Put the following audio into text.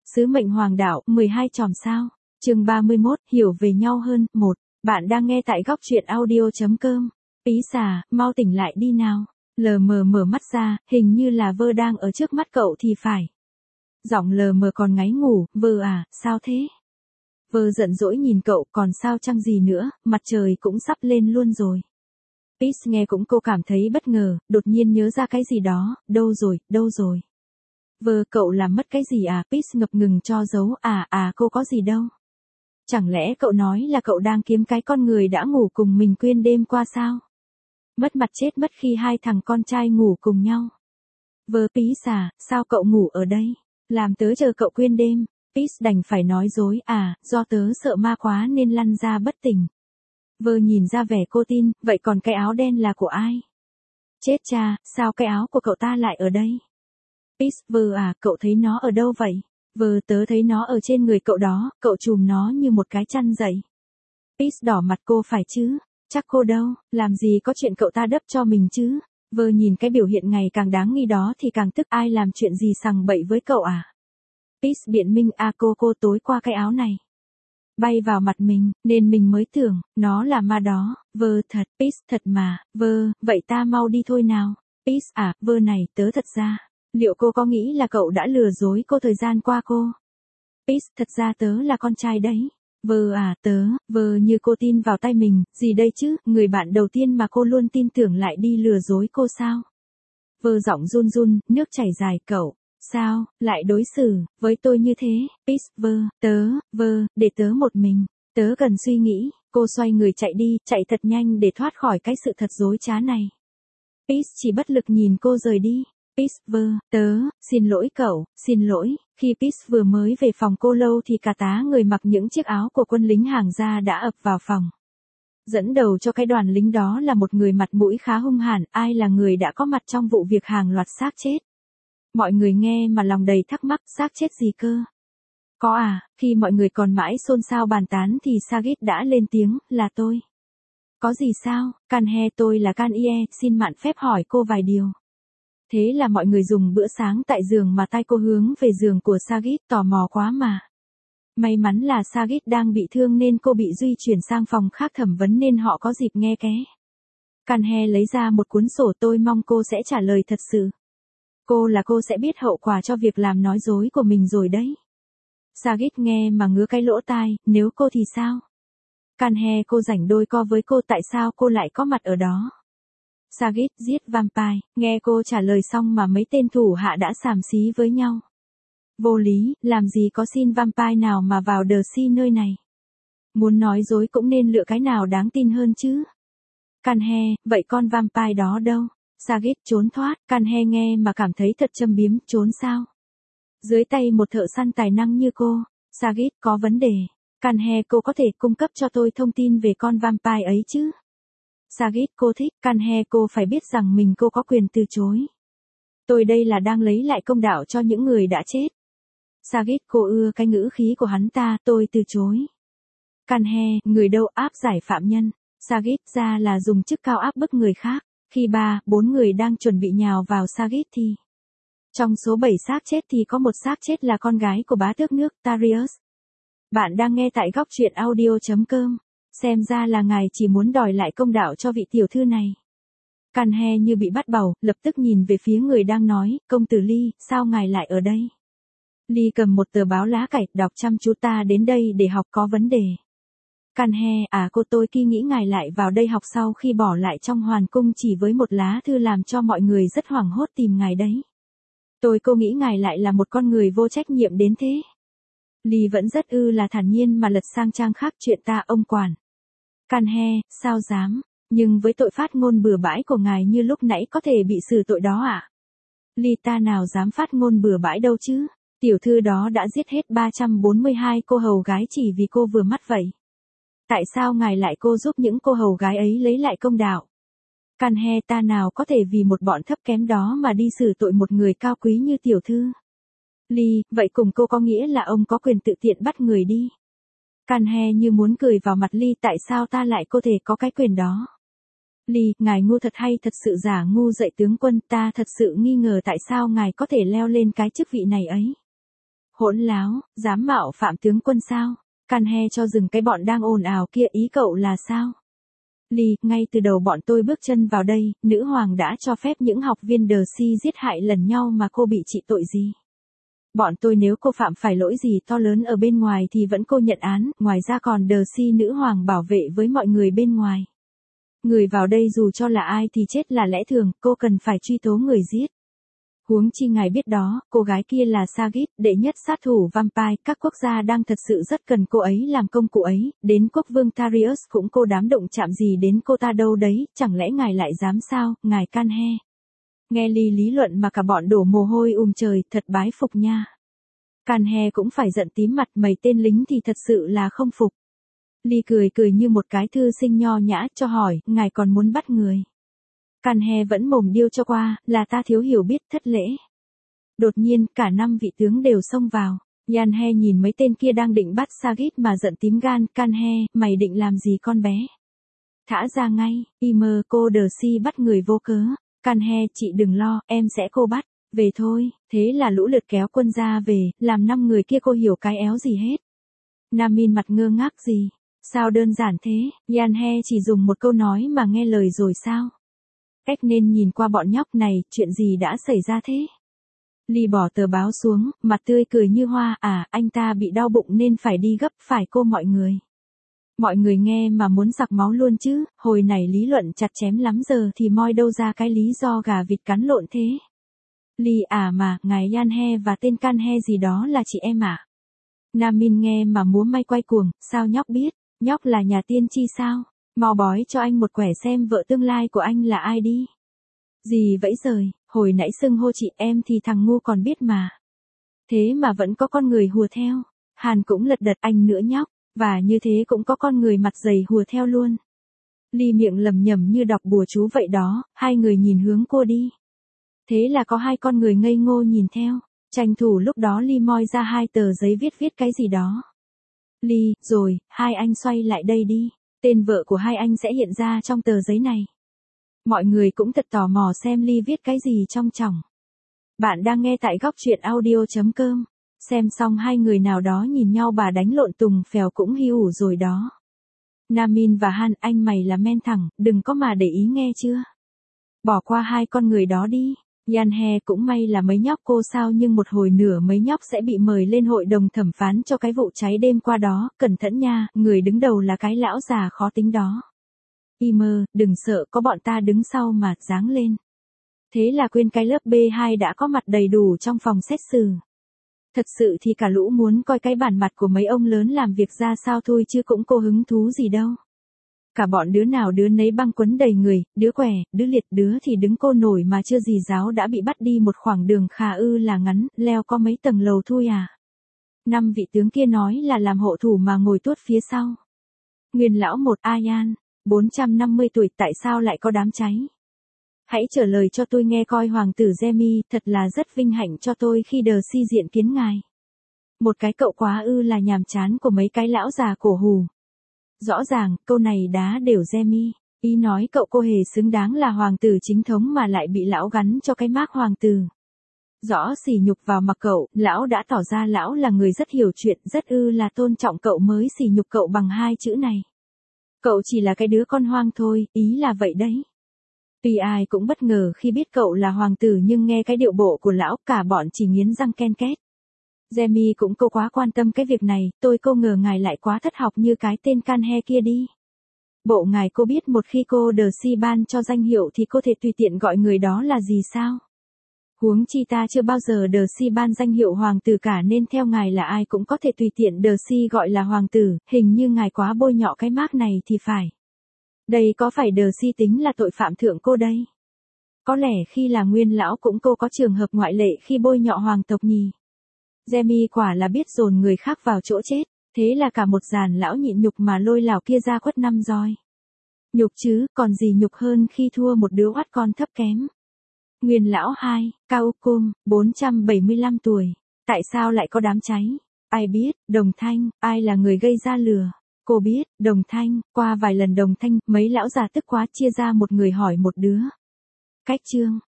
Sứ mệnh hoàng đạo, 12 chòm sao. Chương 31, hiểu về nhau hơn. 1. Bạn đang nghe tại góc truyện audio.com. Pí xà, mau tỉnh lại đi nào. Lờ mờ mở mắt ra, hình như là Vơ đang ở trước mắt cậu thì phải. Giọng lờ mờ còn ngáy ngủ, Vơ à, sao thế? Vơ giận dỗi nhìn cậu, còn sao chăng gì nữa, mặt trời cũng sắp lên luôn rồi. Pís nghe cũng cô cảm thấy bất ngờ, đột nhiên nhớ ra cái gì đó, đâu rồi? Vơ, cậu làm mất cái gì à? Pís ngập ngừng cho giấu, cô có gì đâu. Chẳng lẽ cậu nói là cậu đang kiếm cái con người đã ngủ cùng mình quên đêm qua sao? Mất mặt chết mất khi hai thằng con trai ngủ cùng nhau. Vơ, Pís à, sao cậu ngủ ở đây? Làm tớ chờ cậu quên đêm. Pís đành phải nói dối, do tớ sợ ma quá nên lăn ra bất tỉnh. Vơ nhìn ra vẻ cô tin, vậy còn cái áo đen là của ai? Chết cha, sao cái áo của cậu ta lại ở đây? Pís, Vơ à, cậu thấy nó ở đâu vậy? Vơ, tớ thấy nó ở trên người cậu đó, cậu trùm nó như một cái chăn dậy. Pís đỏ mặt, cô phải chứ? Chắc cô đâu, làm gì có chuyện cậu ta đắp cho mình chứ? Vơ nhìn cái biểu hiện ngày càng đáng nghi đó thì càng tức, ai làm chuyện gì sằng bậy với cậu à? Pís biện minh, cô tối qua cái áo này bay vào mặt mình, nên mình mới tưởng, nó là ma đó. Vơ, thật. Pís, thật mà. Vơ, vậy ta mau đi thôi nào. Pís, Vơ này, tớ thật ra. Liệu cô có nghĩ là cậu đã lừa dối cô thời gian qua cô? Pís, thật ra tớ là con trai đấy. Vơ Vơ như cô tin vào tay mình, gì đây chứ, người bạn đầu tiên mà cô luôn tin tưởng lại đi lừa dối cô sao? Vơ giọng run run, nước chảy dài, cậu. Sao, lại đối xử với tôi như thế? Pís, Vơ, để tớ một mình. Tớ cần suy nghĩ. Cô xoay người chạy đi, chạy thật nhanh để thoát khỏi cái sự thật dối trá này. Pís chỉ bất lực nhìn cô rời đi. Pís, Vơ, xin lỗi cậu, xin lỗi. Khi Pís vừa mới về phòng cô lâu thì cả tá người mặc những chiếc áo của quân lính hàng gia đã ập vào phòng. Dẫn đầu cho cái đoàn lính đó là một người mặt mũi khá hung hãn, ai là người đã có mặt trong vụ việc hàng loạt xác chết. Mọi người nghe mà lòng đầy thắc mắc, xác chết gì cơ? Có khi mọi người còn mãi xôn xao bàn tán thì Sagit đã lên tiếng, là tôi. Có gì sao? Kanhe, tôi là Kanye, xin mạn phép hỏi cô vài điều. Thế là mọi người dùng bữa sáng tại giường mà tay cô hướng về giường của Sagit, tò mò quá mà. May mắn là Sagit đang bị thương nên cô bị di chuyển sang phòng khác thẩm vấn nên họ có dịp nghe ké. Kanhe lấy ra một cuốn sổ, tôi mong cô sẽ trả lời thật sự. Cô sẽ biết hậu quả cho việc làm nói dối của mình rồi đấy. Sagit nghe mà ngứa cái lỗ tai, nếu cô thì sao? Kanhe, cô rảnh đôi co với cô, tại sao cô lại có mặt ở đó? Sagit, giết vampire. Nghe cô trả lời xong mà mấy tên thủ hạ đã xàm xí với nhau. Vô lý, làm gì có xin vampire nào mà vào The Sea nơi này. Muốn nói dối cũng nên lựa cái nào đáng tin hơn chứ. Kanhe, vậy con vampire đó đâu? Sagit, trốn thoát. Kanhe nghe mà cảm thấy thật châm biếm, trốn sao? Dưới tay một thợ săn tài năng như cô. Sagit, có vấn đề. Kanhe, cô có thể cung cấp cho tôi thông tin về con vampire ấy chứ? Sagit, cô thích. Kanhe, cô phải biết rằng cô có quyền từ chối. Tôi đây là đang lấy lại công đạo cho những người đã chết. Sagit, cô ưa cái ngữ khí của hắn ta, tôi từ chối. Kanhe, người đâu áp giải phạm nhân? Sagit, ra là dùng chức cao áp bức người khác. Khi 3-4 người đang chuẩn bị nhào vào Sagit thì trong số 7 xác chết thì có một xác chết là con gái của bá tước nước, Tarius. Bạn đang nghe tại góc truyện audio.com. Xem ra là ngài chỉ muốn đòi lại công đạo cho vị tiểu thư này. Kanhe như bị bắt bầu, lập tức nhìn về phía người đang nói, công tử Ly, sao ngài lại ở đây? Ly cầm một tờ báo lá cải, đọc chăm chú, ta đến đây để học, có vấn đề. Kanhe, tôi kỳ nghĩ ngài lại vào đây học sau khi bỏ lại trong hoàng cung chỉ với một lá thư làm cho mọi người rất hoảng hốt tìm ngài đấy. Cô nghĩ ngài lại là một con người vô trách nhiệm đến thế. Ly vẫn rất là thản nhiên mà lật sang trang khác, chuyện ta ông quản. Kanhe, sao dám, nhưng với tội phát ngôn bừa bãi của ngài như lúc nãy có thể bị xử tội đó ạ? Ly, ta nào dám phát ngôn bừa bãi đâu chứ, tiểu thư đó đã giết hết 342 cô hầu gái chỉ vì cô vừa mắt vậy. Tại sao ngài lại giúp những cô hầu gái ấy lấy lại công đạo? Kanhe, ta nào có thể vì một bọn thấp kém đó mà đi xử tội một người cao quý như tiểu thư? Ly, vậy cùng cô có nghĩa là ông có quyền tự tiện bắt người đi? Kanhe như muốn cười vào mặt Ly, tại sao ta lại có thể có cái quyền đó? Ly, ngài ngu thật hay thật sự giả ngu dậy tướng quân, ta thật sự nghi ngờ tại sao ngài có thể leo lên cái chức vị này ấy. Hỗn láo, dám mạo phạm tướng quân sao? Can he cho dừng cái bọn đang ồn ào kia, ý cậu là sao? Lee, ngay từ đầu bọn tôi bước chân vào đây, nữ hoàng đã cho phép những học viên Darcy giết hại lần nhau mà cô bị trị tội gì? Bọn tôi nếu cô phạm phải lỗi gì to lớn ở bên ngoài thì vẫn cô nhận án, ngoài ra còn Darcy nữ hoàng bảo vệ với mọi người bên ngoài. Người vào đây dù cho là ai thì chết là lẽ thường, cô cần phải truy tố người giết. Huống chi ngài biết đó, cô gái kia là Sagit, đệ nhất sát thủ vampire, các quốc gia đang thật sự rất cần cô ấy làm công cụ ấy, đến quốc vương Tarius cũng cô dám động chạm gì đến cô ta đâu đấy, chẳng lẽ ngài lại dám sao, ngài Can he. Nghe Lee lý luận mà cả bọn đổ mồ hôi trời, thật bái phục nha. Can he cũng phải giận tím mặt, mấy tên lính thì thật sự là không phục. Lee cười như một cái thư sinh nho nhã, cho hỏi, ngài còn muốn bắt người? Can he vẫn mồm điêu cho qua, là ta thiếu hiểu biết, thất lễ. Đột nhiên, cả 5 vị tướng đều xông vào. Yan he nhìn mấy tên kia đang định bắt Sagit mà giận tím gan. Can he, mày định làm gì con bé? Thả ra ngay, Imer, cô Darcy bắt người vô cớ. Can he, chị đừng lo, em sẽ cô bắt. Về thôi, thế là lũ lượt kéo quân ra về, làm 5 người kia cô hiểu cái éo gì hết. Namin mặt ngơ ngác gì? Sao đơn giản thế? Yan he chỉ dùng một câu nói mà nghe lời rồi sao? Cách nên nhìn qua bọn nhóc này, chuyện gì đã xảy ra thế? Lee bỏ tờ báo xuống, mặt tươi cười như hoa, anh ta bị đau bụng nên phải đi gấp, phải cô mọi người. Mọi người nghe mà muốn giặc máu luôn chứ, hồi này lý luận chặt chém lắm giờ thì moi đâu ra cái lý do gà vịt cắn lộn thế. Lee mà, ngài Yan he và tên Can he gì đó là chị em à? Namin nghe mà múa may quay cuồng, sao nhóc biết, nhóc là nhà tiên tri sao? Mau bói cho anh một quẻ xem vợ tương lai của anh là ai đi. Gì vẫy rời, hồi nãy xưng hô chị em thì thằng ngu còn biết mà. Thế mà vẫn có con người hùa theo. Hàn cũng lật đật anh nữa nhóc, và như thế cũng có con người mặt dày hùa theo luôn. Ly miệng lầm nhầm như đọc bùa chú vậy đó, hai người nhìn hướng cô đi. Thế là có hai con người ngây ngô nhìn theo, tranh thủ lúc đó Ly moi ra 2 tờ giấy viết cái gì đó. Ly, rồi, hai anh xoay lại đây đi. Tên vợ của hai anh sẽ hiện ra trong tờ giấy này. Mọi người cũng thật tò mò xem Ly viết cái gì trong chồng. Bạn đang nghe tại góc truyện audio.com. Xem xong hai người nào đó nhìn nhau bà đánh lộn tùng phèo cũng hi ủ rồi đó. Namin và Han, anh mày là men thẳng, đừng có mà để ý nghe chưa. Bỏ qua hai con người đó đi. Yan he cũng may là mấy nhóc cô sao nhưng một hồi nữa mấy nhóc sẽ bị mời lên hội đồng thẩm phán cho cái vụ cháy đêm qua đó, cẩn thận nha, người đứng đầu là cái lão già khó tính đó. Imer, đừng sợ, có bọn ta đứng sau mà, dáng lên. Thế là quên cái lớp B2 đã có mặt đầy đủ trong phòng xét xử. Thật sự thì cả lũ muốn coi cái bản mặt của mấy ông lớn làm việc ra sao thôi chứ cũng có hứng thú gì đâu. Cả bọn đứa nào đứa nấy băng quấn đầy người, đứa quẻ, đứa liệt, đứa thì đứng cô nổi mà chưa gì giáo đã bị bắt đi một khoảng đường khá là ngắn, leo có mấy tầng lầu thôi à. 5 vị tướng kia nói là làm hộ thủ mà ngồi tuốt phía sau. Nguyên lão 1 Ayan, 450 tuổi, tại sao lại có đám cháy? Hãy trả lời cho tôi nghe coi hoàng tử Jaime, thật là rất vinh hạnh cho tôi khi Darcy diện kiến ngài. Một cái cậu quá là nhàm chán của mấy cái lão già cổ hù. Rõ ràng, câu này đá đều Jaime. Ý nói cậu cô hề xứng đáng là hoàng tử chính thống mà lại bị lão gắn cho cái mác hoàng tử. Rõ sỉ nhục vào mặt cậu, lão đã tỏ ra lão là người rất hiểu chuyện, rất là tôn trọng cậu mới sỉ nhục cậu bằng 2 chữ này. Cậu chỉ là cái đứa con hoang thôi, ý là vậy đấy. Tuy ai cũng bất ngờ khi biết cậu là hoàng tử nhưng nghe cái điệu bộ của lão cả bọn chỉ nghiến răng ken két. Jaime cũng cô quá quan tâm cái việc này, tôi cô ngờ ngài lại quá thất học như cái tên Can he kia đi. Bộ ngài cô biết một khi cô Darcy ban cho danh hiệu thì cô thể tùy tiện gọi người đó là gì sao? Huống chi ta chưa bao giờ Darcy ban danh hiệu hoàng tử cả nên theo ngài là ai cũng có thể tùy tiện Darcy gọi là hoàng tử, hình như ngài quá bôi nhọ cái mác này thì phải. Đây có phải Darcy tính là tội phạm thượng cô đây? Có lẽ khi là nguyên lão cũng cô có trường hợp ngoại lệ khi bôi nhọ hoàng tộc nhỉ? Jaime quả là biết dồn người khác vào chỗ chết, thế là cả một dàn lão nhịn nhục mà lôi lão kia ra quất 5 roi. Nhục chứ, còn gì nhục hơn khi thua một đứa oắt con thấp kém. Nguyên lão 2, Cao Cung, 475 tuổi. Tại sao lại có đám cháy? Ai biết, Đồng Thanh, ai là người gây ra lửa? Cô biết, Đồng Thanh, qua vài lần Đồng Thanh, mấy lão già tức quá chia ra một người hỏi một đứa. Cách chương,